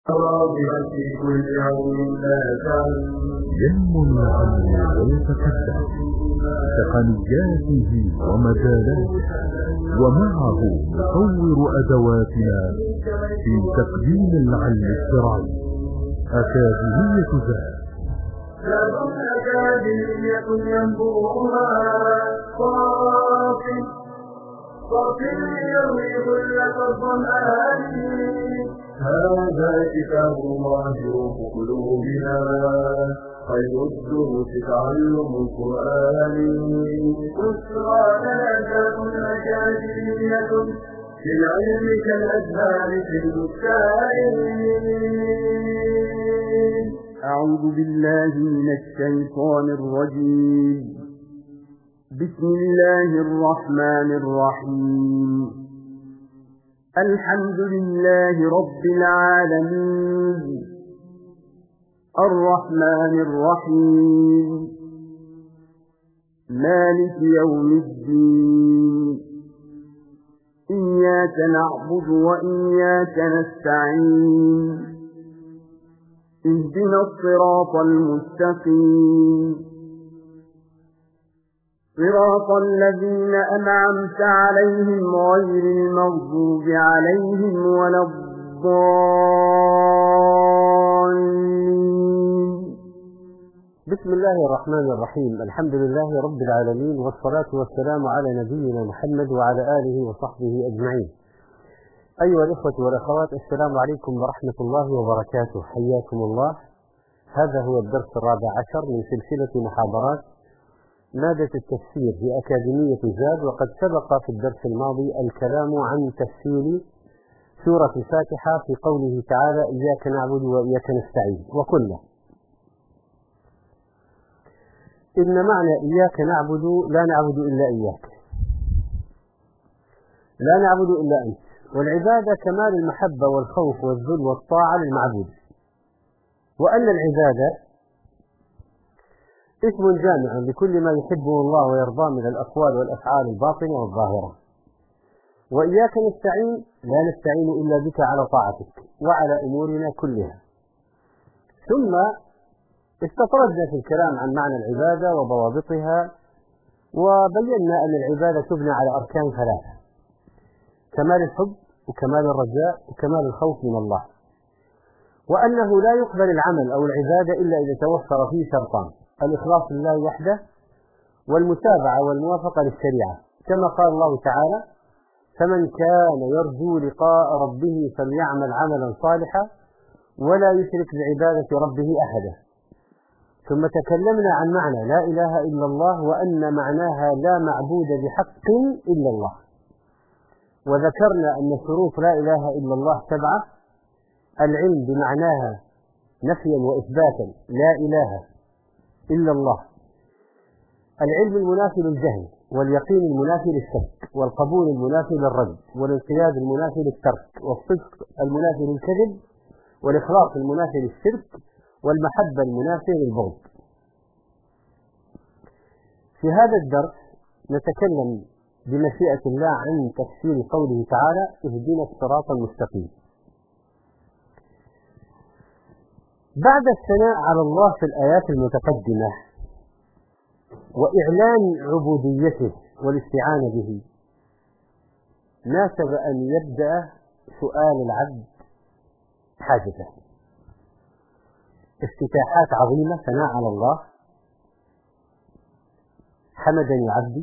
في كل يوم لا ينمو العلم ويتقدم بتقنياته ومجالاته، ومعه نطور أدواتنا في تقديم العلم الشرعي. أكاديمية ذات أكاديمية ينبوعها صافي يروي ظلة الظمآن. هذا كتاب الله روح قلوبنا، خير الدروس تعلم القرآن. بشرى ذات أكاديمية للعلم كالأزهار في البستان. أعوذ بالله من الشيطان الرجيم. بسم الله الرحمن الرحيم. الحمد لله رب العالمين، الرحمن الرحيم، مالك يوم الدين. إياك نعبد وإياك نستعين. اهدنا الصراط المستقيم، صراط الذين أنعمت عليهم غير المغضوب عليهم ولا الضالين. بسم الله الرحمن الرحيم. الحمد لله رب العالمين، والصلاة والسلام على نبينا محمد وعلى آله وصحبه أجمعين. أيها الإخوة والأخوات، السلام عليكم ورحمة الله وبركاته، حياكم الله. هذا هو الدرس الرابع عشر من سلسلة محاضرات مادة التفسير في أكاديمية زاد. وقد سبق في الدرس الماضي الكلام عن تفسير سورة الفاتحة في قوله تعالى: إياك نعبد وإياك نستعين. وقلنا إن معنى إياك نعبد لا نعبد إلا إياك، لا نعبد إلا أنت. والعبادة كمال المحبة والخوف والذل والطاعة للمعبود، وأن العبادة اسم جامع لكل ما يحبه الله ويرضاه من الأقوال والأفعال الباطنة والظاهرة. وإياك نستعين، لا نستعين إلا بك على طاعتك وعلى أمورنا كلها. ثم استطردنا في الكلام عن معنى العبادة وضوابطها، وبينا أن العبادة تبنى على أركان ثلاثة: كمال الحب وكمال الرجاء وكمال الخوف من الله، وأنه لا يقبل العمل أو العبادة إلا إذا توفر فيه شرطان: الإخلاص لله وحده، والمتابعة والموافقة للشريعة، كما قال الله تعالى: فمن كان يرجو لقاء ربه فليعمل عملا صالحا ولا يشرك بعبادة ربه أحدا. ثم تكلمنا عن معنى لا إله إلا الله، وأن معناها لا معبود بحق إلا الله. وذكرنا أن شروط لا إله إلا الله 7: العلم بمعناها نفيا وإثباتا، لا إله إلا الله، العلم المنافي للجهل، واليقين المنافي للشك، والقبول المنافي للرد، والانقياد المنافي للترك، والصدق المنافي للكذب، والإخلاص المنافي للشرك، والمحبة المنافي للبغض. في هذا الدرس نتكلم بمشيئة الله عن تفسير قوله تعالى: اهدنا الصراط المستقيم. بعد الثناء على الله في الآيات المتقدمة وإعلان عبوديته والاستعانة به، ناسب أن يبدأ سؤال العبد حاجته. افتتاحات عظيمة: ثناء على الله، حمدني عبدي،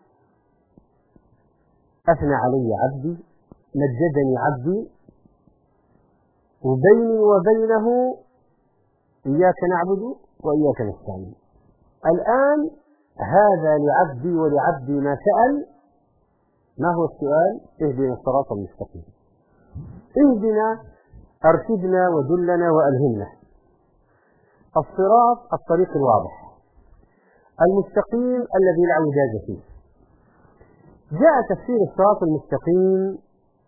أثنى علي عبدي، مجدني عبدي، وبيني وبينه إياك نعبد وإياك نستعين. الآن هذا لعبدي ولعبدي ما سأل. ما هو السؤال؟ اهدنا الصراط المستقيم. اهدنا، أرشدنا ودلنا وألهمنا. الصراط الطريق الواضح، المستقيم الذي لا اعوجاج فيه. جاء تفسير الصراط المستقيم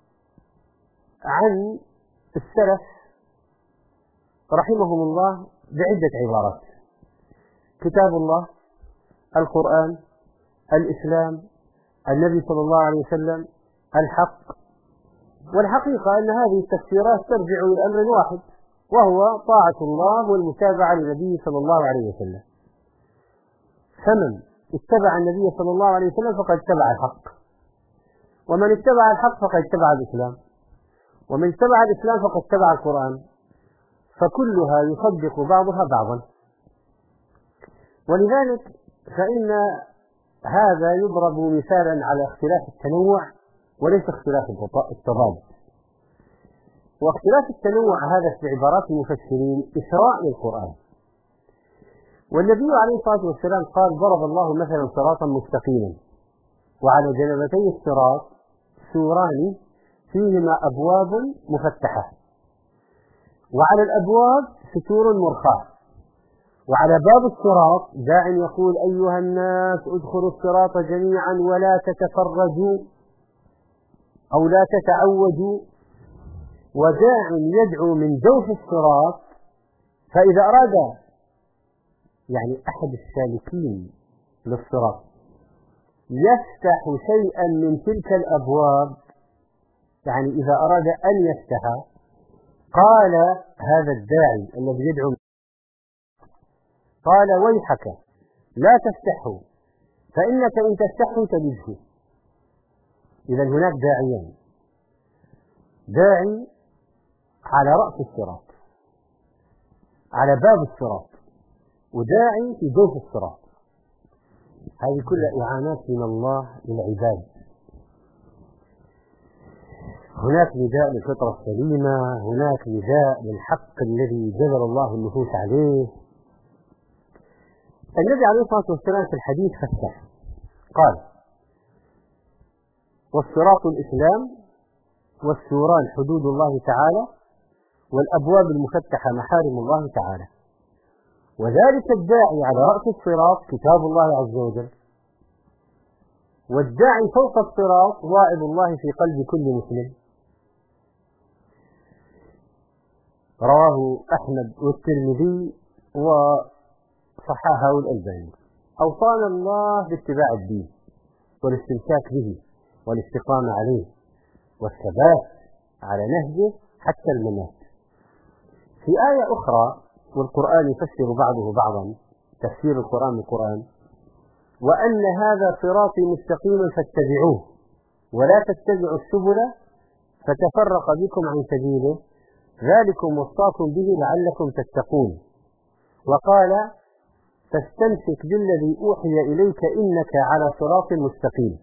عن السلف رحمهم الله بعدة عبارات: كتاب الله، القرآن، الإسلام، النبي صلى الله عليه وسلم، الحق. والحقيقة أن هذه التفسيرات ترجع إلى أمر واحد، وهو طاعة الله والمتابعة للنبي صلى الله عليه وسلم. فمن اتبع النبي صلى الله عليه وسلم فقد اتبع الحق، ومن اتبع الحق فقد اتبع الإسلام، ومن اتبع الإسلام فقد اتبع القرآن، فكلها يصدق بعضها بعضا. ولذلك فإن هذا يضرب مثالا على اختلاف التنوع وليس اختلاف التضاد. واختلاف التنوع هذا في عبارات المفسرين إسراء للقرآن. والنبي عليه الصلاة والسلام قال: ضرب الله مثلا صراطا مستقيما وعلى جنبتي الصراط سوران فيهما أبواب مفتحة، وعلى الأبواب ستور مرخاة، وعلى باب الصراط داع يقول: أيها الناس ادخلوا الصراط جميعا ولا تتفرجوا أو لا تتعوجوا، وداع يدعو من جوف الصراط، فإذا أراد يعني أحد السالكين للصراط يفتح شيئا من تلك الأبواب، يعني إذا أراد أن يفتح قال هذا الداعي الذي يدعو قال: ويحك لا تفتحه فإنك إن تفتحه تجده. إذا هناك داعيان: داعي على رأس الصراط على باب الصراط، وداعي في جوف الصراط. هذه كلها إعانات من الله للعباد. هناك نداء للفطرة السليمة، هناك نداء للحق الذي جبل الله النفوس عليه. النبي عليه الصلاة والسلام في الحديث فسر قال: والصراط الإسلام، والسوران حدود الله تعالى، والأبواب المفتحة محارم الله تعالى. وذلك الداعي على رأس الصراط كتاب الله عز وجل، والداعي فوق الصراط واعظ الله في قلب كل مسلم. رواه أحمد والترمذي وصححه الألباني. أوصانا الله باتباع الدين والاستمساك به والاستقامة عليه والثبات على نهجه حتى الممات. في آية أخرى، والقرآن يفسر بعضه بعضا، تفسير القرآن بالقرآن: وأن هذا صراطي مستقيما فاتبعوه ولا تتبعوا السبل فتفرق بكم عن سبيله ذلكم وصاكم به لعلكم تتقون. وقال: فاستمسك بالذي أوحي إليك إنك على صراط مستقيم.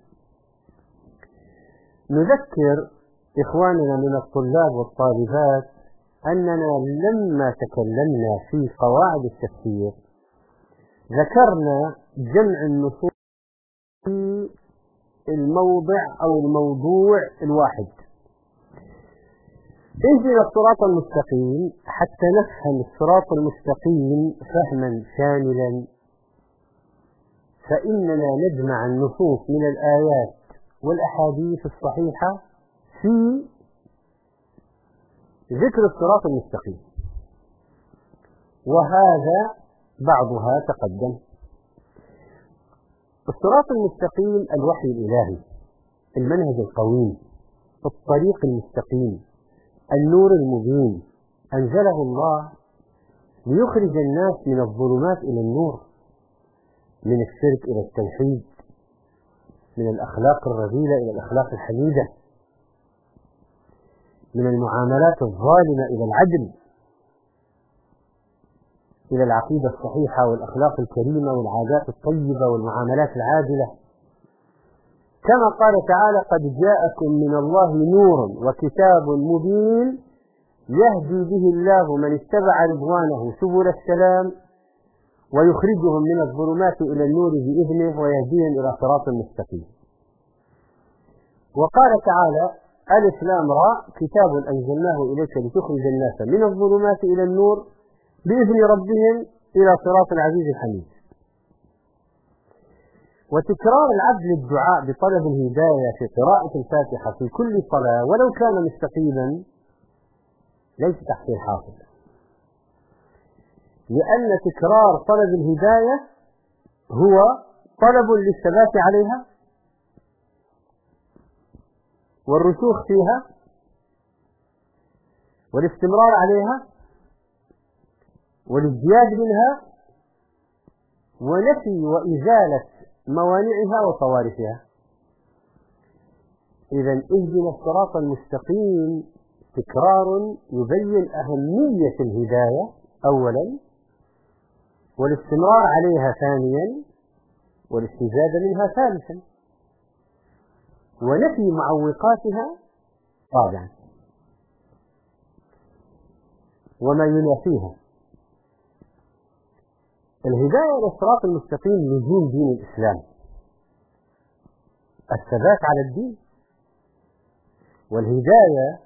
نذكر إخواننا من الطلاب والطالبات أننا لما تكلمنا في قواعد التفسير ذكرنا جمع النصوص في الموضع أو الموضوع الواحد. انزل الصراط المستقيم حتى نفهم الصراط المستقيم فهما شاملا، فإننا نجمع النصوص من الآيات والأحاديث الصحيحة في ذكر الصراط المستقيم، وهذا بعضها تقدم. الصراط المستقيم الوحي الإلهي، المنهج القويم، الطريق المستقيم، النور المبين، أنزله الله ليخرج الناس من الظلمات إلى النور، من الشرك إلى التوحيد، من الأخلاق الرذيلة إلى الأخلاق الحميدة، من المعاملات الظالمة إلى العدل، إلى العقيدة الصحيحة والأخلاق الكريمة والعادات الطيبة والمعاملات العادلة. كما قال تعالى: قد جاءكم من الله نور وكتاب مبين يهدي به الله من اتبع رضوانه سبل السلام ويخرجهم من الظلمات إلى النور بإذنه ويهديهم إلى صراط مستقيم. وقال تعالى: ألف لام راء كتاب أنزلناه إليك لتخرج الناس من الظلمات إلى النور بإذن ربهم إلى صراط العزيز الحميد. وتكرار العبد للدعاء بطلب الهداية في قراءة الفاتحة في كل صلاة ولو كان مستقيما ليس تحصيل حاصل، لأن تكرار طلب الهداية هو طلب للثبات عليها والرسوخ فيها والاستمرار عليها والازدياد منها ونفي وإزالة موانعها وصوارفها. إذا اهدنا الصراط المستقيم تكرار يبين أهمية الهداية أولا، والاستمرار عليها ثانيا، والاستزادة منها ثالثا، ونفي معوقاتها رابعا، وما ينافيها. الهداية إلى الصراط المستقيم لزوم دين الإسلام، الثبات على الدين. والهداية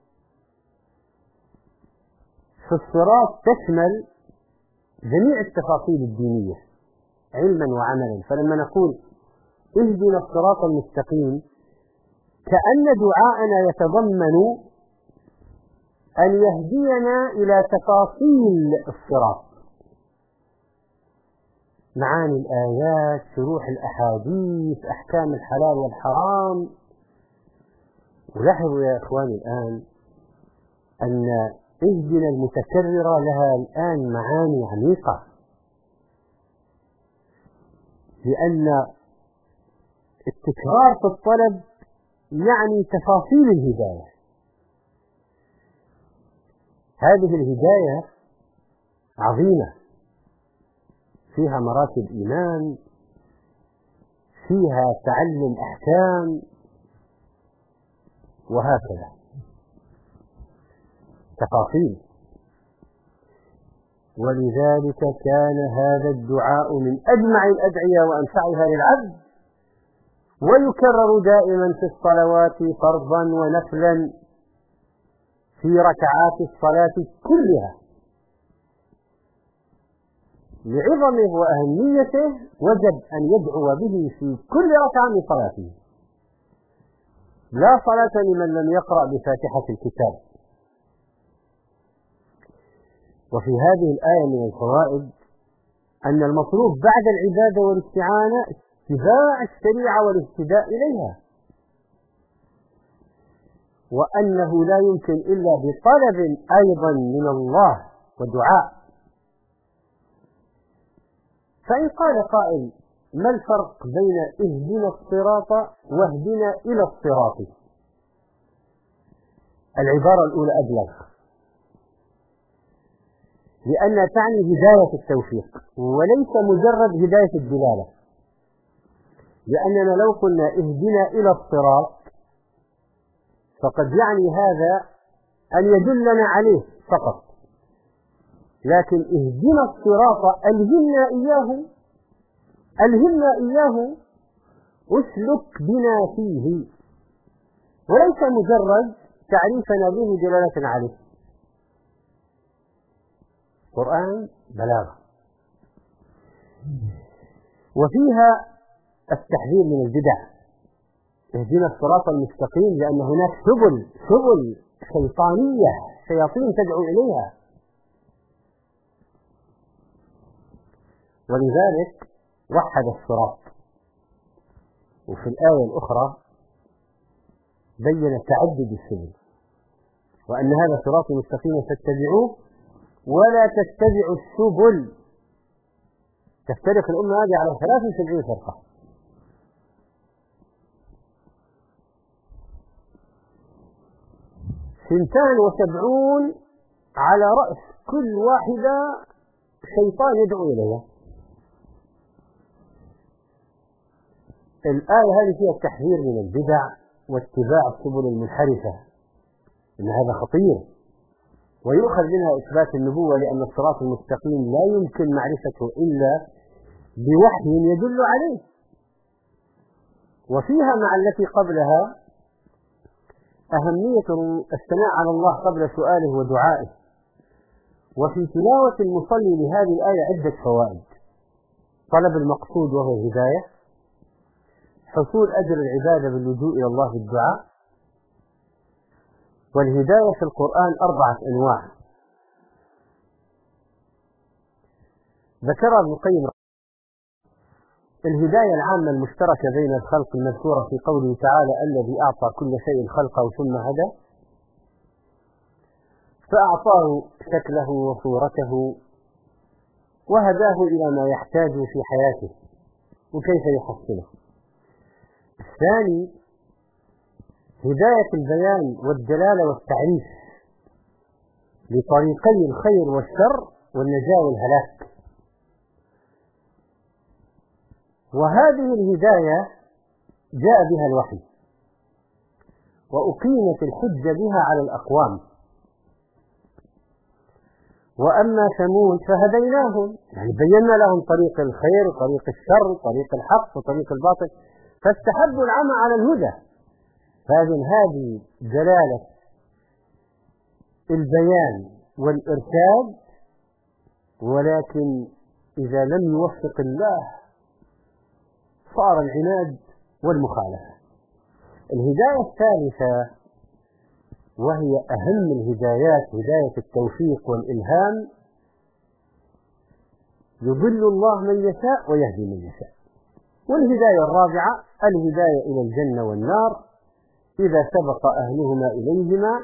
في الصراط تشمل جميع التفاصيل الدينية علما وعملا. فلما نقول اهدنا الصراط المستقيم كأن دعاءنا يتضمن أن يهدينا إلى تفاصيل الصراط، معاني الآيات، شروح الأحاديث، أحكام الحلال والحرام. ولاحظوا يا إخواني الآن أن اهدنا المتكررة لها الآن معاني عميقة، لأن التكرار في الطلب يعني تفاصيل الهداية. هذه الهداية عظيمة، فيها مراتب إيمان، فيها تعلم أحكام، وهكذا تفاصيل. ولذلك كان هذا الدعاء من أجمع الأدعية وأنفعها للعبد، ويكرر دائما في الصلوات فرضا ونفلا في ركعات الصلاة كلها. لعظمه وأهميته وجب أن يدعو به في كل ركعة من صلاته. لا صلاة لمن لم يقرأ بفاتحة الكتاب. وفي هذه الآية من الفوائد أن المطلوب بعد العبادة والاستعانة اتباع الشريعة والاهتداء إليها، وأنه لا يمكن إلا بطلب أيضا من الله ودعاء. فإن قال قائل ما الفرق بين اهدنا الصراط واهدنا إلى الصراط؟ العبارة الأولى أبلغ، لأنها تعني هداية التوفيق وليس مجرد هداية الدلالة. لأننا لو قلنا اهدنا إلى الصراط فقد يعني هذا أن يدلنا عليه فقط، لكن اهدنا الصراط ألهمنا إياه أسلك بنا فيه، وليس مجرد تعريفنا به دلالة عليه. قرآن بلاغة. وفيها التحذير من البدع، اهدنا الصراط المستقيم، لأن هناك سبل شيطانية، شياطين تدعو إليها. ولذلك وحد الصراط. وفي الآية الأخرى بين تعدد السبل، وأن هذا صراط مستقيم فاتبعوه ولا تتبعوا السبل تفترق الأمة هذه على 73 فرقة. سنتان 70 على رأس كل واحدة شيطان يدعو إليها. الآية هذه فيها التحذير من البدع واتباع السبل المنحرفة، إن هذا خطير، ويؤخذ منها إثبات النبوة، لأن الصراط المستقيم لا يمكن معرفته إلا بوحي يدل عليه. وفيها مع التي قبلها أهمية الثناء على الله قبل سؤاله ودعائه. وفي تلاوة المصلي لهذه الآية عدة فوائد: طلب المقصود وهو الهداية، حصول أجر العبادة باللجوء إلى الله بالدعاء. والهداية في القرآن 4 أنواع ذكرها ابن القيم. الهداية العامة المشتركة بين الخلق المذكورة في قوله تعالى الذي أعطى كل شيء خلقه ثم هدى، فأعطاه شكله وصورته وهداه إلى ما يحتاج في حياته وكيف يحصله. الثاني هداية البيان والدلالة والتعريف لطريقي الخير والشر والنجاة والهلاك. وهذه الهداية جاء بها الوحي وأقيمت الحجة بها على الأقوام. وأما ثمود فهديناهم، يعني بينا لهم طريق الخير وطريق الشر وطريق الحق وطريق الباطل، فاستحبوا العمى على الهدى. هذه دلالة البيان والإرشاد. ولكن إذا لم يوفق الله صار العناد والمخالفة. الهداية الثالثة وهي أهم الهدايات، هداية التوفيق والإلهام، يضل الله من يشاء ويهدي من يشاء. والهداية الرابعة الهداية إلى الجنة والنار إذا سبق أهلهما إليهما.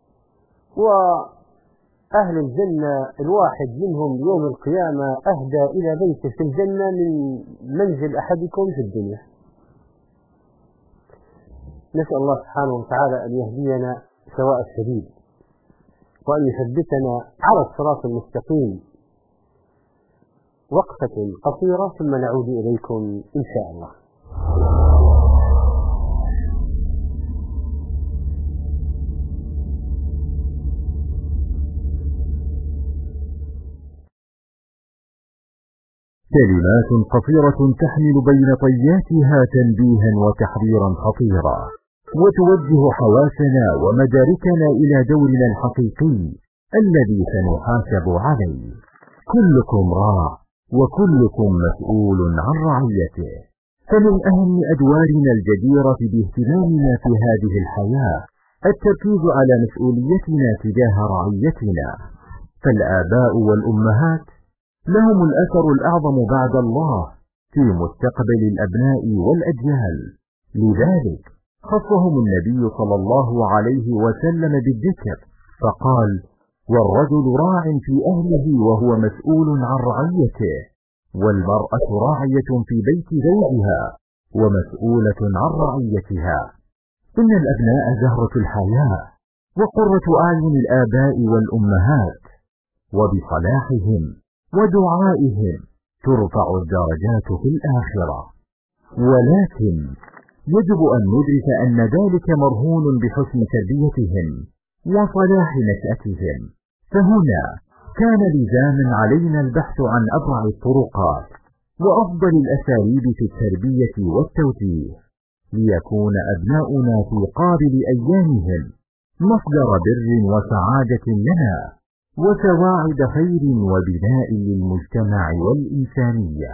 وأهل الجنة الواحد منهم يوم القيامة أهدى إلى بيته في الجنة من منزل أحدكم في الدنيا. نسأل الله سبحانه وتعالى أن يهدينا سواء السبيل وأن يثبتنا على الصراط المستقيم. وقفة قصيرة ثم نعود إليكم إن شاء الله. كلمات قصيرة تحمل بين طياتها تنبيها وتحذيرا خطيرا، وتوجه حواسنا ومداركنا إلى دورنا الحقيقي الذي سنحاسب عليه. كلكم راع وكلكم مسؤول عن رعيته. فمن أهم أدوارنا الجديرة باهتمامنا في هذه الحياة التركيز على مسؤوليتنا تجاه رعيتنا. فالآباء والأمهات لهم الأثر الأعظم بعد الله في مستقبل الأبناء والأجيال. لذلك خصهم النبي صلى الله عليه وسلم بالذكر فقال: والرجل راع في أهله وهو مسؤول عن رعيته، والمرأة راعية في بيت زوجها ومسؤولة عن رعيتها. إن الأبناء زهرة الحياة وقرة أعين الآباء والأمهات، وبصلاحهم ودعائهم ترفع الدرجات في الآخرة. ولكن يجب أن ندرك أن ذلك مرهون بحسن تربيتهم وصلاح نشأتهم. فهنا كان لزاما علينا البحث عن أبرع الطرقات وأفضل الأساليب في التربية والتوجيه، ليكون أبناؤنا في قابل أيامهم مصدر بر وسعادة لنا وسواعد خير وبناء للمجتمع والإنسانية.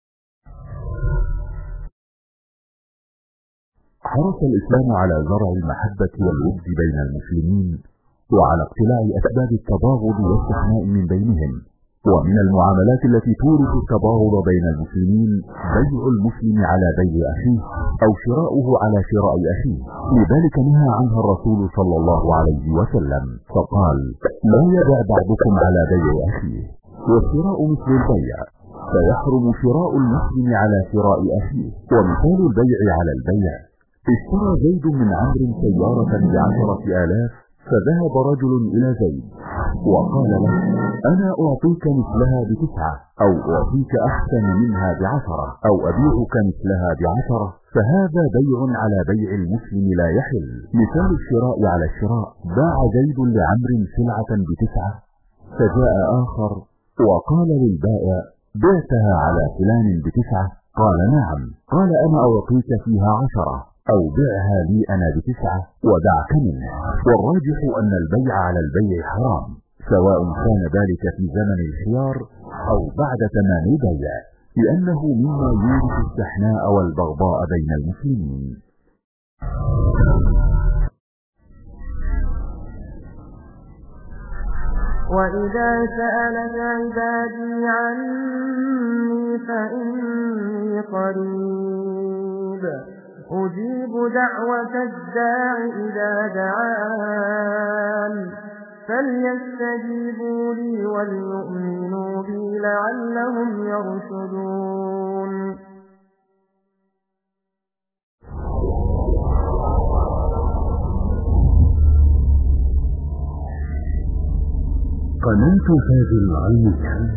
حرص الإسلام على زرع المحبة والود بين المسلمين، وعلى اقتلاع أسباب التباغض والشحناء من بينهم. ومن المعاملات التي تورث التباغض بين المسلمين بيع المسلم على بيع أخيه أو شراؤه على شراء أخيه. لذلك نهى عنها الرسول صلى الله عليه وسلم فقال: لا يبع بعضكم على بيع أخيه. والشراء مثل البيع، فيحرم شراء المسلم على شراء أخيه. ومثال البيع على البيع: اشترى زيد من عمرو سيارة ب10,000، فذهب رجل إلى زيد وقال له: أنا أعطيك مثلها ب9، أو أعطيك أحسن منها ب10، أو أبيعك مثلها ب10. فهذا بيع على بيع المسلم لا يحل. مثال الشراء على الشراء: باع زيد لعمرو سلعة ب9، فجاء آخر وقال للبائع: بعتها على فلان ب9؟ قال: نعم. قال: أنا أعطيك فيها 10، أو بعها لي أنا ب9 ودعك منه. والراجح أن البيع على البيع حرام، سواء كان ذلك في زمن الخيار أو بعد تمام البيع، لأنه مما يورث الشحناء والبغضاء بين المسلمين. وإذا سألك عبادي عني فإني قريب أجيب دعوة الداع إذا دعان فليستجيبوا لي وليؤمنوا بي لعلهم يرشدون قناة فاضل العلمية.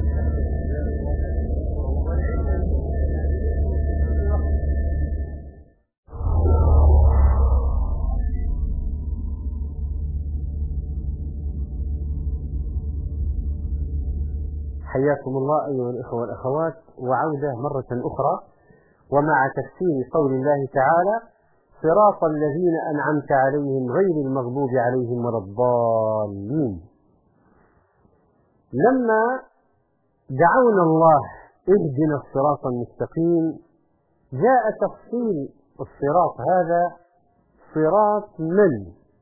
حياكم الله أيها الإخوة والأخوات، وعودة مرة أخرى ومع تفسير قول الله تعالى: صراط الذين أنعمت عليهم غير المغضوب عليهم ولا الضالين. لما دعونا الله اهدنا الصراط المستقيم، جاء تفصيل الصراط هذا صراط من؟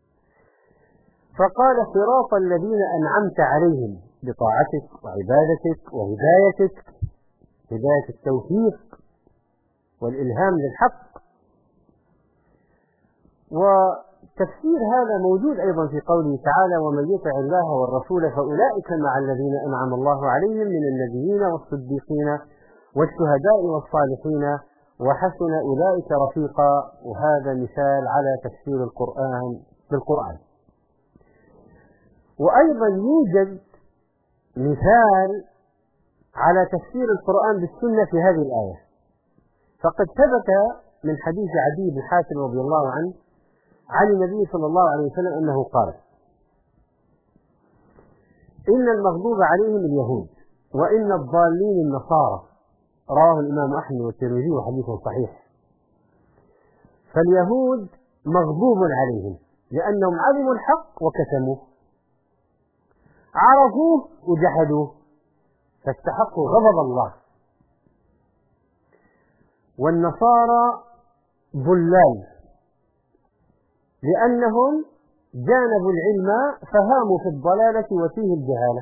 فقال: صراط الذين أنعمت عليهم بطاعتك وعبادتك وهدايتك، هداية التوفيق والإلهام للحق. وتفسير هذا موجود أيضا في قوله تعالى: ومن يطع الله والرسول فأولئك مع الذين أنعم الله عليهم من النبيين والصديقين والشهداء والصالحين وحسن أولئك رفيقا. وهذا مثال على تفسير القرآن بالقرآن. وأيضا يوجد مثال على تفسير القرآن بالسنة في هذه الآية. فقد ثبت من حديث عدي بن حاتم رضي الله عنه عن النبي صلى الله عليه وسلم أنه قال: إن المغضوب عليهم اليهود وإن الضالين النصارى. رواه الإمام أحمد والترمذي وحديث صحيح. فاليهود مغضوب عليهم لأنهم علموا الحق وكتموه، عرفوه وجحدوه فاستحقوا غضب الله. والنصارى ضلال لأنهم جانبوا العلم فهاموا في الضلالة وفيه الجهالة.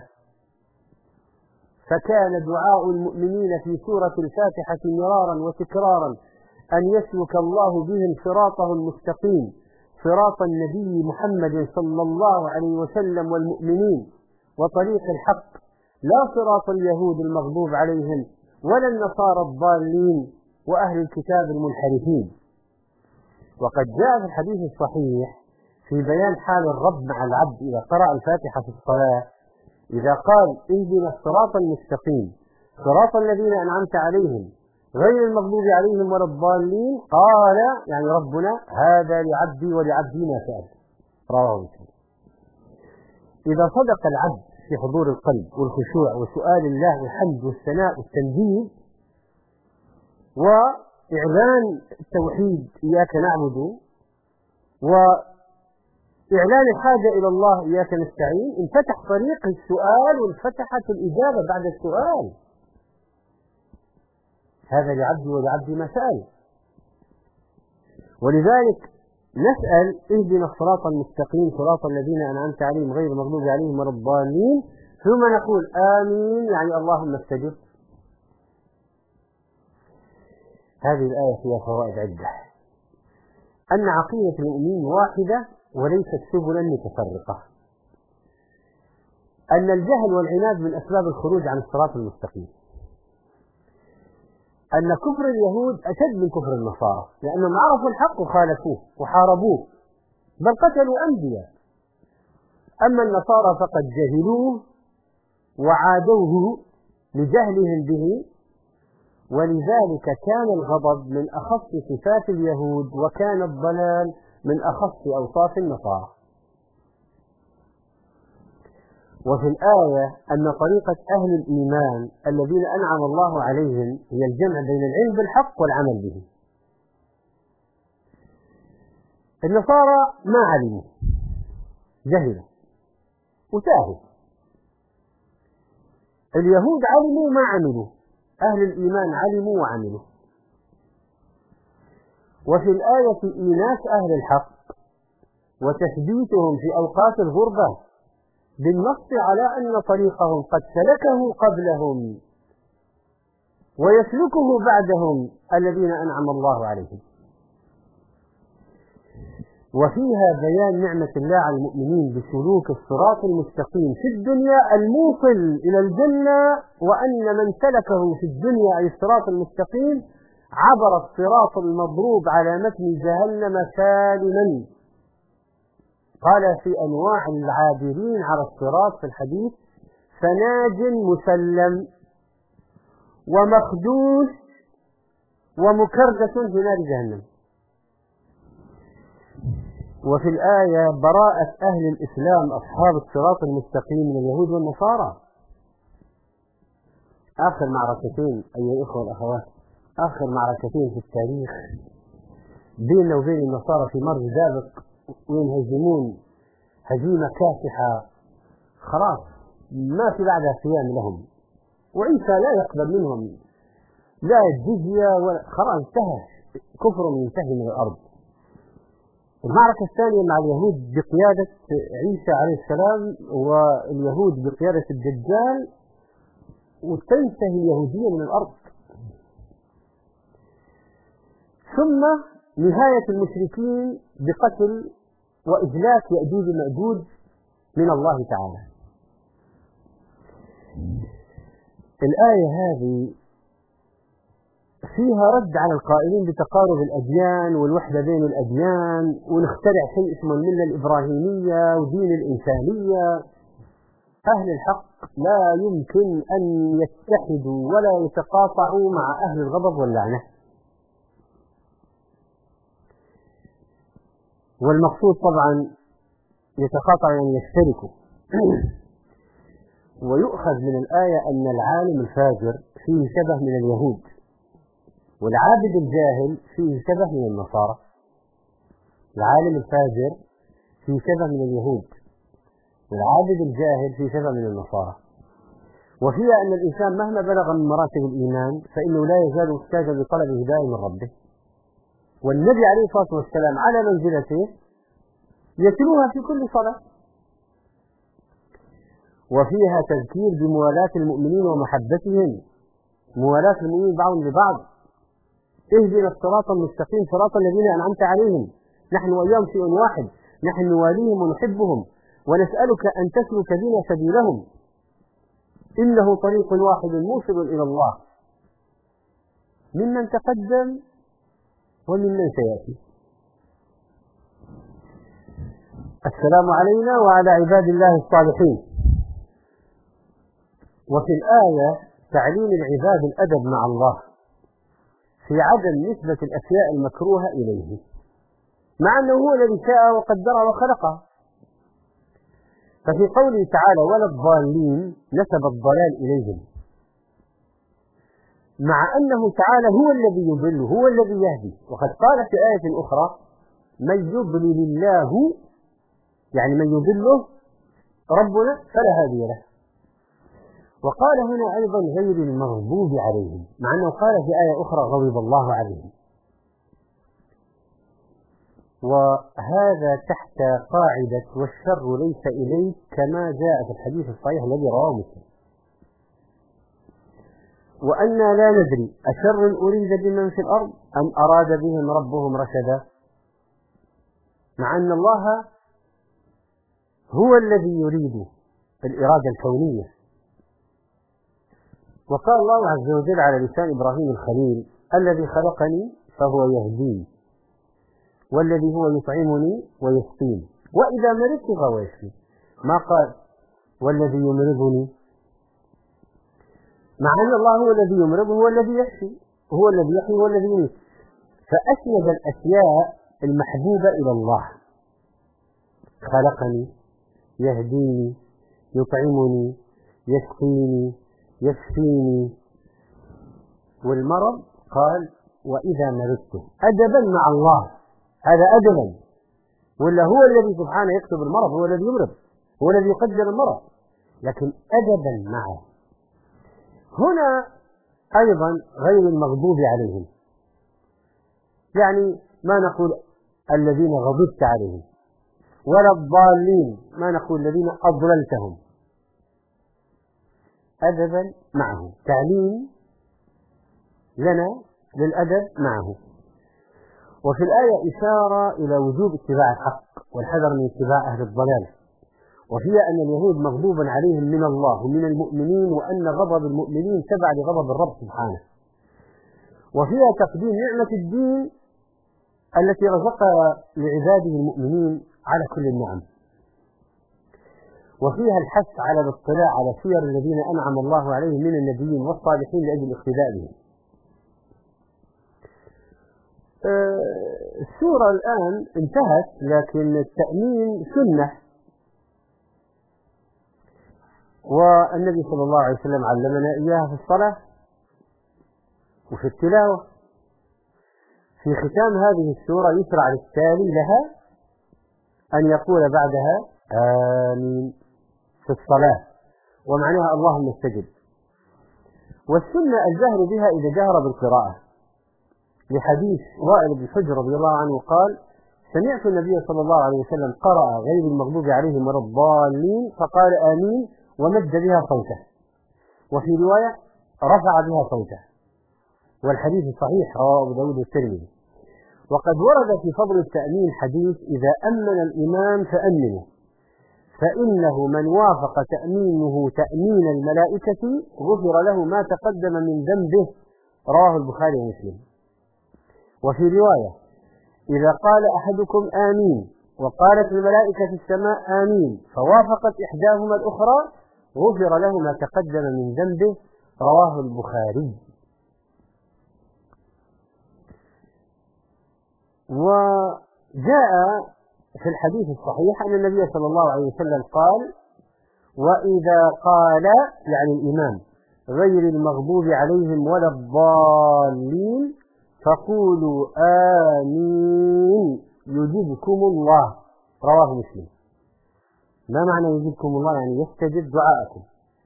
فكان دعاء المؤمنين في سورة الفاتحة مرارا وتكرارا أن يسلك الله بهم صراطه المستقيم، صراط النبي محمد صلى الله عليه وسلم والمؤمنين، وطريق الحق، لا صراط اليهود المغضوب عليهم ولا النصارى الضالين وأهل الكتاب المنحرفين. وقد جاء في الحديث الصحيح في بيان حال الرب مع العبد إذا قرأ الفاتحة في الصلاة، إذا قال: اهدنا الصراط المستقيم صراط الذين أنعمت عليهم غير المغضوب عليهم ولا الضالين، قال يعني ربنا: هذا لعبدي ولعبدي ما سأل. رواه مسلم. إذا صدق العبد في حضور القلب والخشوع وسؤال الله والحمد والثناء والتنزيه وإعلان التوحيد إياك نعبد وإعلان الحاجة إلى الله إياك نستعين، انفتح طريق السؤال وانفتحت الإجابة بعد السؤال. هذا لعبدي ولعبدي ما سأل. ولذلك نسأل: اهدنا الصراط المستقيم صراط الذين أنعمت عليهم غير المغضوب عليهم ولا الضالين، ثم نقول آمين يعني اللهم استجب. هذه الآية فيها فوائد عدة: أن عقيدة المؤمنين واحدة وليست سبلا متفرقة، أن الجهل والعناد من أسباب الخروج عن الصراط المستقيم، أن كفر اليهود أشد من كفر النصارى لأنهم عرفوا الحق وخالفوه وحاربوه بل قتلوا أنبياء. أما النصارى فقد جهلوه وعادوه لجهلهم به، ولذلك كان الغضب من أخص صفات اليهود وكان الضلال من أخص أوصاف النصارى. وفي الآية أن طريقة أهل الإيمان الذين أنعم الله عليهم هي الجمع بين العلم بالحق والعمل به. النصارى ما علموا، جهلوا وتاهوا. اليهود علموا ما عملوا، أهل الإيمان علموا وعملوا. وفي الآية إيناس أهل الحق وتثبيتهم في أوقات الغربة بالنص على أن طريقهم قد سلكه قبلهم ويسلكه بعدهم الذين أنعم الله عليهم. وفيها بيان نعمة الله على المؤمنين بسلوك الصراط المستقيم في الدنيا الموصل إلى الجنة، وأن من سلكه في الدنيا أي الصراط المستقيم عبر الصراط المضروب على متن جهنم سالما. قال في أنواع العابرين على الصراط في الحديث: فناج مسلم، ومخدوش، ومكردس في نار جهنم. وفي الآية براءة أهل الإسلام أصحاب الصراط المستقيم من اليهود والنصارى. آخر معركتين أيها الإخوة والأخوات، آخر معركتين في التاريخ بيننا وبين النصارى في مرج دابق، وينهزمون هزيمة كاسحة، خلاص ما في بعدها صيام لهم، وعيسى لا يقبل منهم لا الجزية ولا، خلاص انتهى كفرهم، ينتهي من الأرض. المعركة الثانية مع اليهود بقيادة عيسى عليه السلام واليهود بقيادة الدجال، وتنتهي اليهودية من الأرض. ثم نهاية المشركين بقتل وإهلاك يأجوج ومأجوج من الله تعالى. الآية هذه فيها رد على القائلين بتقارب الأديان والوحدة بين الأديان، ونخترع شيء اسمه الملة الإبراهيمية ودين الإنسانية. أهل الحق لا يمكن أن يتحدوا ولا يتقاطعوا مع أهل الغضب واللعنة. والمقصود طبعا يتقاطع يعني يشتركوا. ويؤخذ من الآية أن العالم الفاجر فيه شبه من اليهود، والعابد الجاهل فيه شبه من النصارى. العالم الفاجر فيه شبه من اليهود، والعابد الجاهل فيه شبه من النصارى. وفيها أن الإنسان مهما بلغ من مراتب الإيمان فإنه لا يزال محتاجا لطلب هداية من ربه، والنبي عليه الصلاة والسلام على منزلته يتلوها في كل صلاة. وفيها تذكير بموالاة المؤمنين ومحبتهم، موالاة المؤمنين بعضهم لبعض. اهدنا الصراط المستقيم صراط الذين أنعمت عليهم، نحن وإياهم شيء واحد، نحن نواليهم ونحبهم ونسألك أن تسلك بنا سبيلهم، إنه طريق واحد موصل إلى الله، ممن تقدم وممن سيأتي. السلام علينا وعلى عباد الله الصالحين. وفي الآية تعليم العباد الأدب مع الله في عدم نسبة الأشياء المكروهة إليه، مع أنه هو الذي شاء وقدر وخلقه. ففي قوله تعالى ولا الضالين نسب الضلال إليهم، مع أنه تعالى هو الذي يضل، هو الذي يهدي. وقد قال في آية أخرى من يضلل الله، يعني من يضله ربنا فلا هادي له. وقال هنا أيضا غير المغضوب عليهم، مع أنه قال في آية أخرى غضب الله عليهم. وهذا تحت قاعدة والشر ليس إليك، كما جاء في الحديث الصحيح الذي رواه مسلم. وأنا لا ندري أشر أريد بمن في الأرض أم أراد بهم ربهم رشدا، مع أن الله هو الذي يريد الإرادة الكونية. وقال الله عز وجل على لسان إبراهيم الخليل الذي خلقني فهو يهديني، والذي هو يطعمني ويسقيني، وإذا مرضت فهو يشفي. ما قال والذي يمرضني، مع أن الله هو الذي يمرض، هو الذي يشفي، هو الذي يحيي، هو الذي يميت. فأسند الأشياء المحبوبة إلى الله. خلقني، يهديني، يطعمني، يسقيني، يشفيني. والمرض قال وإذا مرضت، أدبا مع الله، هذا أدبا. ولا هو الذي سبحانه يكتب المرض، هو الذي يمرض، هو الذي يقدر المرض، لكن أدبا معه. هنا أيضا غير المغضوب عليهم، يعني ما نقول الذين غضبت عليهم، ولا الضالين، ما نقول الذين أضللتهم. أدبا معه، تعليم لنا للأدب معه. وفي الآية إشارة إلى وجوب اتباع الحق والحذر من اتباع أهل الضلال، وفيها أن اليهود مغضوب عليهم من الله ومن المؤمنين، وأن غضب المؤمنين تبع لغضب الرب سبحانه. وفيها تقديم نعمة الدين التي رزقها لعباده المؤمنين على كل النعم. وفيها الحث على الاطلاع على سير الذين أنعم الله عليهم من النبيين والصالحين لأجل الاقتداء بهم. السورة الآن انتهت، لكن التأمين سنة، والنبي صلى الله عليه وسلم علمنا إياها في الصلاة وفي التلاوة. في ختام هذه السورة يشرع للتالي لها أن يقول بعدها آمين في الصلاة، ومعناها اللهم استجب. والسنة الجهر بها إذا جهر بالقراءة، لحديث وائل بن حجر رضي الله عنه قال: سمعت النبي صلى الله عليه وسلم قرأ غير المغضوب عليهم ولا الضالين فقال آمين ومد بها صوته، وفي رواية رفع بها صوته، والحديث صحيح رواه أبو داود والترمذي. وقد ورد في فضل التأمين حديث: إذا أمن الإمام فأمنوا، فإنه من وافق تأمينه تأمين الملائكة غفر له ما تقدم من ذنبه، رواه البخاري ومسلم. وفي رواية: إذا قال أحدكم آمين وقالت الملائكة في السماء آمين فوافقت إحداهما الأخرى غفر له ما تقدم من ذنبه، رواه البخاري. وجاء في الحديث الصحيح أن النبي صلى الله عليه وسلم قال: وإذا قال يعني الإمام غير المغضوب عليهم ولا الضالين فقولوا آمين يجبكم الله، رواه مسلم. ما معنى يجبكم الله؟ يعني يستجب دعاءكم.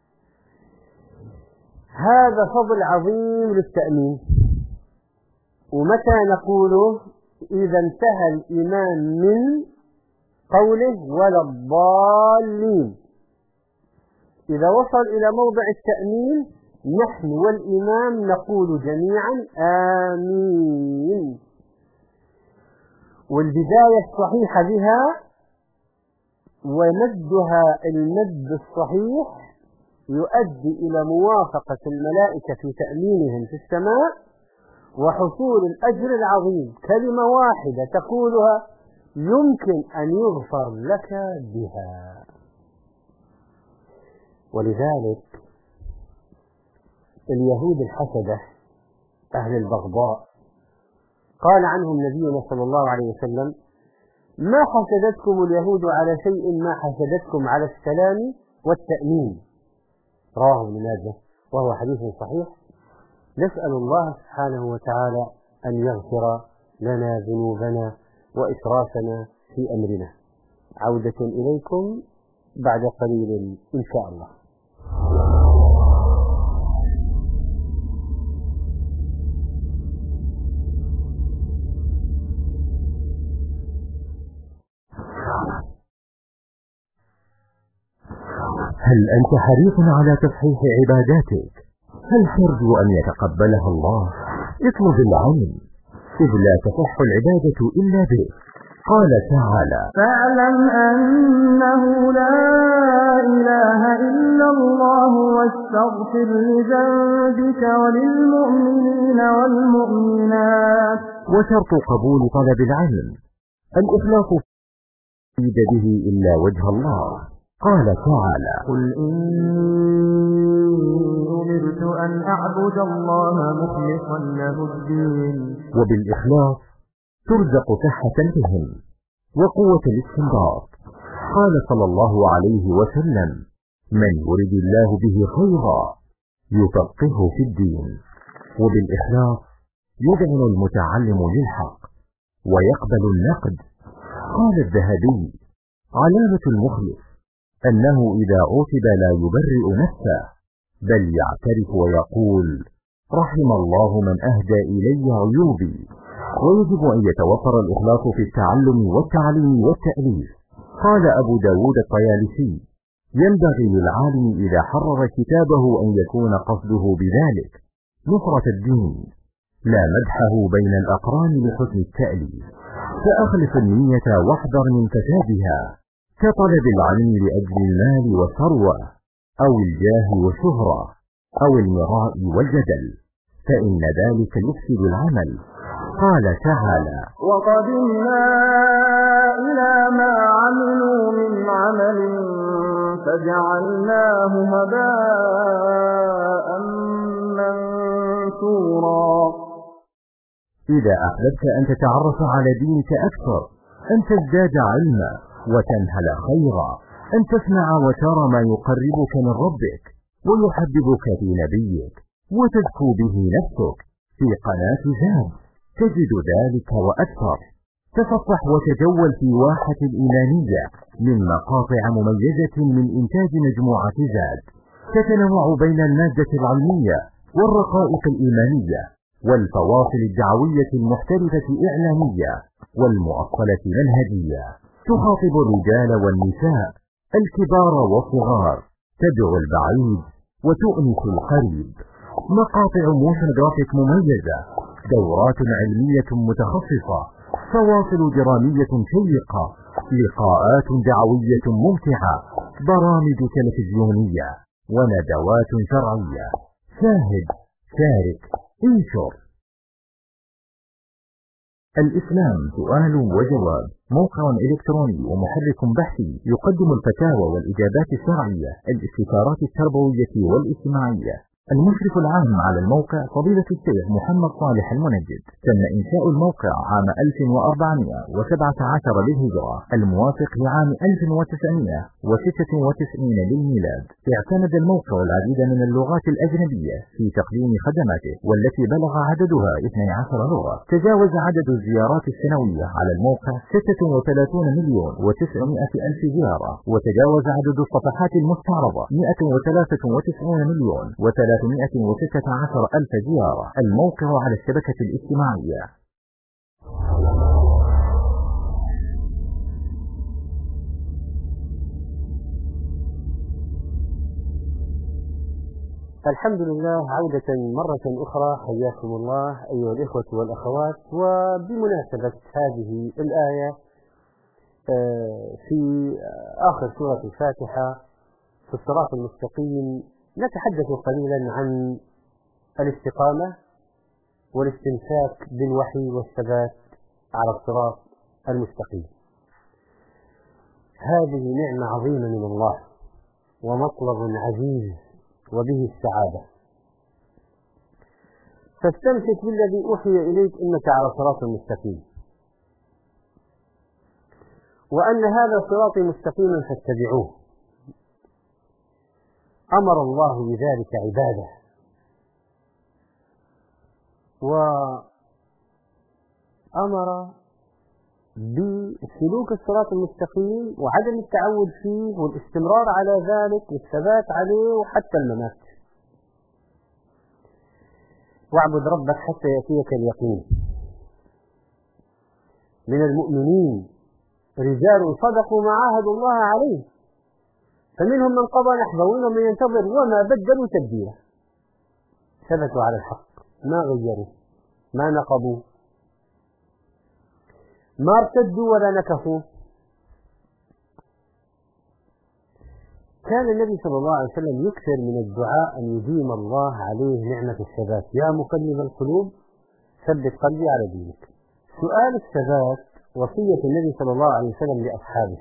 هذا فضل عظيم للتأمين. ومتى نقوله؟ إذا انتهى الإمام من قوله ولا الضالين. إذا وصل إلى موضع التأمين نحن والإمام نقول جميعا آمين. والبداية الصحيحة بها ومدها المد الصحيح يؤدي إلى موافقة الملائكة في تأمينهم في السماء وحصول الأجر العظيم. كلمة واحدة تقولها يمكن أن يغفر لك بها. ولذلك اليهود الحسدة أهل البغضاء قال عنهم نبينا صلى الله عليه وسلم: ما حسدتكم اليهود على شيء ما حسدتكم على السلام والتأمين، رواه ابن ماجه وهو حديث صحيح. نسأل الله سبحانه وتعالى أن يغفر لنا ذنوبنا وإسرافنا في أمرنا. عودة إليكم بعد قليل إن شاء الله. هل أنت حريص على تصحيح عباداتك؟ هل ترجو أن يتقبلها الله؟ اطلب العلم، إذ لا تصح العبادة إلا به. قال تعالى: فاعلم أنه لا إله إلا الله واستغفر لذنبك وللمؤمنين والمؤمنات. وشرط قبول طلب العلم الإخلاص في به إلا وجه الله. قال تعالى: قل إني أمرت أن أعبد الله مخلصا له الدين. وبالإخلاص ترزق صحة الفهم وقوة الاستنباط. قال صلى الله عليه وسلم: من يرد الله به خيرا يفقهه في الدين. وبالإخلاص يذعن المتعلم للحق ويقبل النقد. قال الذهبي: علامة المخلص أنه إذا عوتب لا يبرئ نفسه بل يعترف ويقول: رحم الله من أهدى إلي عيوبي. ويجب أن يتوفر الإخلاص في التعلم والتعليم والتأليف. قال أبو داود الطيالسي: ينبغي للعالم إذا حرر كتابه أن يكون قصده بذلك نصرة الدين لا مدحه بين الأقران لحسن التأليف، فأخلص النية واحذر من فسادها، كطلب العلم لأجل المال والثروة، أو الجاه والشهرة، أو المراء والجدل، فإن ذلك يفسد العمل. قال تعالى: وقدمنا إلى ما عملوا من عمل فجعلناه هباء منثورا. إذا أحببت أن تتعرف على دينك أكثر، أن تزداد علما وتنهل خيرا، أن تسمع وترى ما يقربك من ربك ويحببك في نبيك وتزكو به نفسك، في قناة زاد تجد ذلك وأكثر. تصفح وتجول في واحة الإيمانية من مقاطع مميزة من إنتاج مجموعة زاد، تتنوع بين المادة العلمية والرقائق الإيمانية والفواصل الدعوية المحترفة إعلامية والمؤصلة منهجية، تخاطب الرجال والنساء، الكبار والصغار، تدعو البعيد وتؤنس القريب. مقاطع موشن جرافيك مميزة، دورات علمية متخصصة، فواصل درامية شيقة، لقاءات دعوية ممتعة، برامج تلفزيونية وندوات شرعية. شاهد، شارك، انشر. الإسلام سؤال وجواب، موقع إلكتروني ومحرك بحثي يقدم الفتاوى والإجابات الشرعية، الاستشارات التربوية والاجتماعية. المشرف العام على الموقع فضيلة الشيخ محمد صالح المنجد. تم إنشاء الموقع عام 1417 للهجرة، الموافق لعام 1996 للميلاد. اعتمد الموقع العديد من اللغات الأجنبية في تقديم خدماته، والتي بلغ عددها 12 لغة. تجاوز عدد الزيارات السنوية على الموقع 36,900,000 زيارة، وتجاوز عدد الصفحات المستعرضة 193,316,000 زيارة. الموقع على الشبكة الاجتماعية. الحمد لله. عودة مرة أخرى، حياكم الله أيها الإخوة والأخوات. وبمناسبة هذه الآية في آخر سورة الفاتحة في الصراط المستقيم، نتحدث قليلا عن الاستقامة والاستمساك بالوحي والثبات على الصراط المستقيم. هذه نعمة عظيمة من الله ومطلب عزيز وبه السعادة، فاستمسك بالذي أوحي إليك إنك على صراط مستقيم، وأن هذا صراطي مستقيما فاتبعوه. أمر الله بذلك عباده، وأمر بسلوك الصراط المستقيم وعدم التعود فيه والاستمرار على ذلك والثبات عليه وحتى الممات. واعبد ربك حتى يأتيك اليقين. من المؤمنين رجال صدقوا ما عاهدوا الله عليه، فمنهم من قضى نحبه ومنهم من ينتظر وما بدلوا تبديلا. ثبتوا على الحق، ما غيروا، ما نقضوا، ما ارتدوا ولا نكفوا. كان النبي صلى الله عليه وسلم يكثر من الدعاء أن يديم الله عليه نعمة الثبات. يا مقلب القلوب ثبت قلبي على دينك. سؤال الثبات وصية النبي صلى الله عليه وسلم لأصحابه.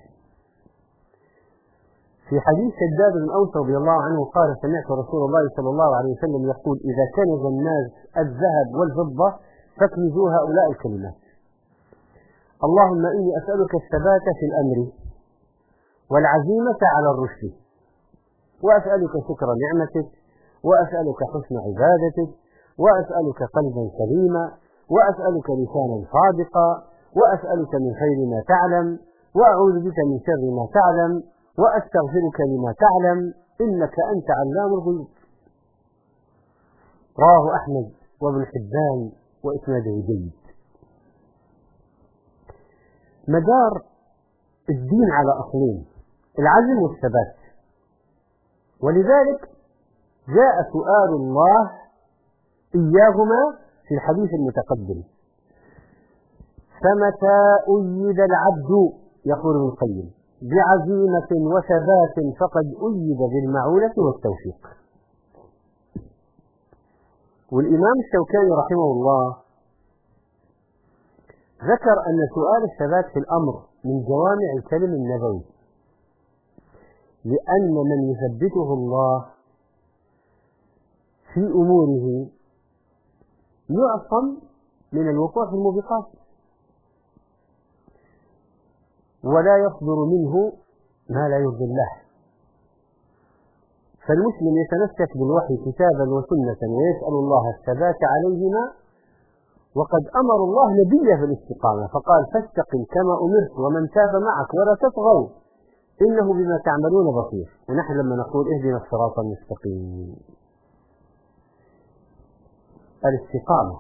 في حديث شداد بن أوس رضي الله عنه قال: سمعت رسول الله صلى الله عليه وسلم يقول: إذا كنز الناس الذهب والفضة فاكنزوا هؤلاء الكلمات: اللهم إني أسألك الثبات في الأمر والعزيمة على الرشد، وأسألك شكر نعمتك، وأسألك حسن عبادتك، وأسألك قلبا سليما، وأسألك لسانا صادقا، وأسألك من خير ما تعلم، وأعوذ بك من شر ما تعلم، وأستغفرك لما تعلم، إنك أنت علام الغيوب. رواه أحمد وابن حبان وإسناده جيد. مدار الدين على أصلين: العزم والثبات، ولذلك جاء سؤال الله إياهما في الحديث المتقدم: فمتى أيد العبد، يقول ابن القيم، بعزيمة وثبات فقد أيد بالمعونة والتوفيق. والإمام الشوكاني رحمه الله ذكر أن سؤال الثبات في الأمر من جوامع الكلم النبوي، لأن من يثبته الله في أموره يعصم من الوقوع في الموبقات، ولا يصدر منه ما لا يرضي الله. فالمسلم يتمسك بالوحي كتابا وسنة ويسأل الله الثبات عليهما، وقد أمر الله نبيه بالاستقامة فقال: فاستقم كما أمرت ومن تاب معك ولا تطغوا إنه بما تعملون بصير. ونحن لما نقول اهدنا الصراط المستقيم، الاستقامة،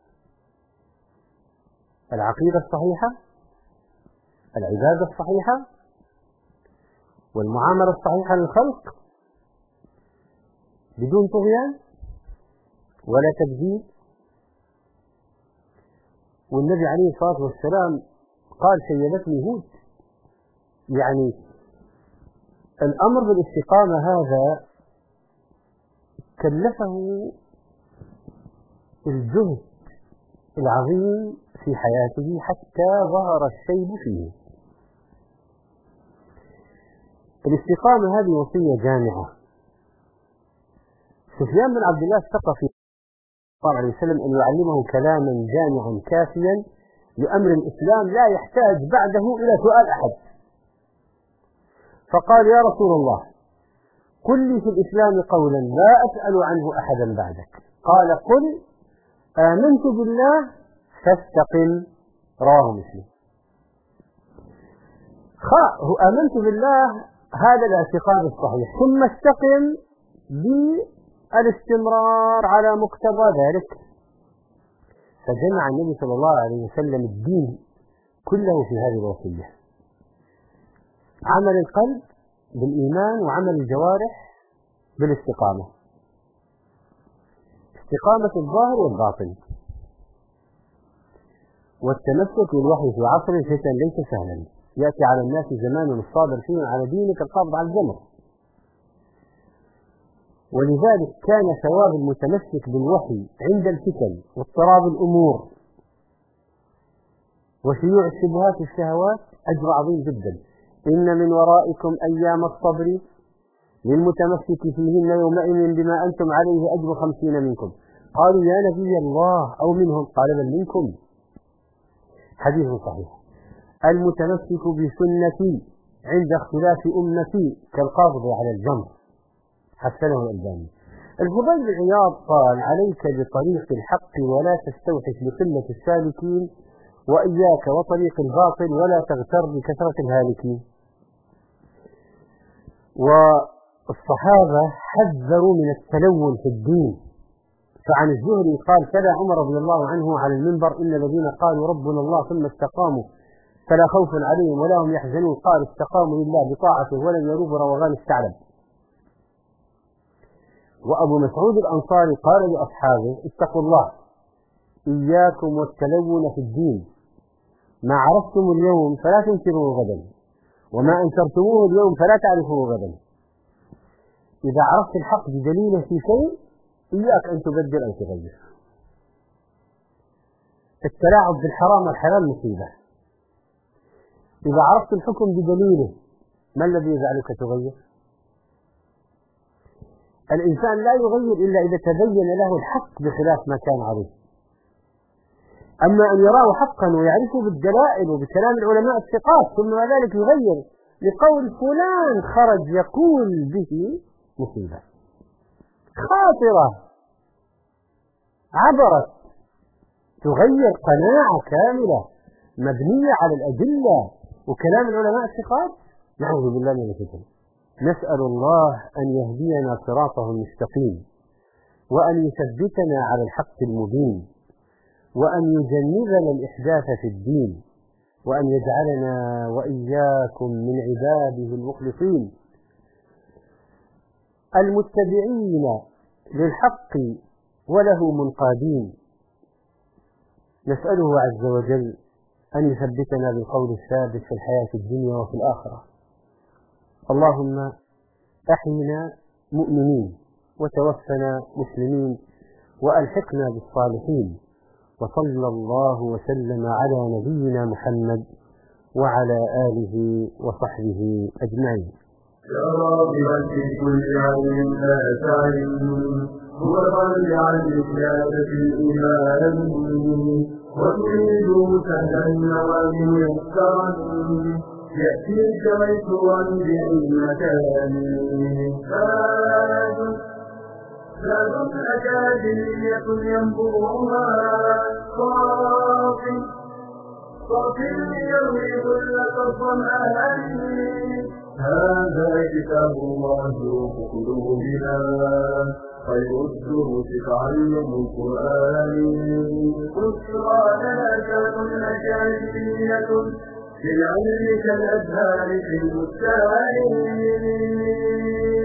العقيدة الصحيحة، العبادة الصحيحة، والمعاملة الصحيحة للخلق بدون طغيان ولا تبذير. والنبي عليه الصلاة والسلام قال: شيبتني هود. يعني الأمر بالاستقامة هذا كلفه الجهد العظيم في حياته حتى ظهر الشيب فيه. الاستقامة هذه وصية جامعة. سفيان بن عبد الله الثقفي صلى الله عليه وسلم أن يعلمه كلاما جامعا كافيا لأمر الإسلام لا يحتاج بعده إلى سؤال أحد. فقال: يا رسول الله، قل لي في الإسلام قولا لا أسأل عنه أحدا بعدك. قال: قل آمنت بالله فاستقم. رواه مسلم. آمنت بالله هذا الاعتقاد الصحيح، ثم استقم بالاستمرار على مقتضى ذلك. فجمع النبي صلى الله عليه وسلم الدين كله في هذه الوصية: عمل القلب بالإيمان وعمل الجوارح بالاستقامة، استقامة الظاهر والباطن. والتمسك بالوحي في عصر الفتن ليس سهلا، يأتي على الناس زمان الصابر فيه على دينك القابض على الجمر. ولذلك كان ثواب المتمسك بالوحي عند الفتن واضطراب الأمور وشيوع الشبهات والشهوات أجر عظيم جدا. إن من ورائكم أيام الصبر للمتمسك فيهن يومئذ بما أنتم عليه أجر 50 منكم. قالوا: يا نبي الله، أو منهم؟ قال: بل منكم. حديث صحيح. المتمسك بسنتي عند اختلاف أمتي كالقابض على الجمر، حسنه الألباني. الفضيل بن عياض قال: عليك بطريق الحق ولا تستوحش بقلة السالكين، وإياك وطريق الباطل ولا تغتر بكثرة الهالكين. والصحابة حذروا من التلون في الدين. فعن الزهري قال: تلا عمر رضي الله عنه على المنبر: إن الذين قالوا ربنا الله ثم استقاموا فلا خوف عليهم ولا هم يحزنون، قال: استقاموا لله بطاعته ولم يروبوا روغان الثعلب. وأبو مسعود الأنصاري قال لأصحابه: اتقوا الله، إياكم والتلون في الدين، ما عرفتم اليوم فلا تنكروه غدا، وما أنكرتموه اليوم فلا تعرفوه غدا. إذا عرفت الحق بدليله في شيء إياك أن تبدل أو تغير. التلاعب بالحرام والحلال مصيبة. إذا عرفت الحكم بدليله ما الذي يجعلك تغير؟ الإنسان لا يغير إلا إذا تبين له الحق بخلاف ما كان عليه. أما أن يراه حقا ويعرفه بالدلائل وبكلام العلماء الثقات ثم ذلك يغير لقول فلان خرج يقول به، مصيبة. خاطرة عبرت تغير قناعة كاملة مبنية على الأدلة وكلام العلماء الثقات. نعوذ بالله من الفتن. نسأل الله أن يهدينا صراطه المستقيم، وأن يثبتنا على الحق المبين، وأن يجنبنا الإحداث في الدين، وأن يجعلنا وإياكم من عباده المخلصين المتبعين للحق وله منقادين، نسأله عز وجل أن يثبتنا بالقول الثابت في الحياة الدنيا وفي الآخرة. اللهم أحينا مؤمنين وتوفنا مسلمين وألحقنا بالصالحين، وصلى الله وسلم على نبينا محمد وعلى آله وصحبه أجمعين. يا راغبا في كل علم لا تعلم، هو ضل عن زيادة الإيمان، وتريد سهلا النوام يسرا، يأتيك ميسورا بأي مكان. زاد أكاديمية ينبوها صافي يروي ظلة الظمآن. هذا كتاب الله روح قلوبنا، خير الدروس تعلم القرآن. بشرى لنا كان أكاديمية للعلم كالأزهار في البستان.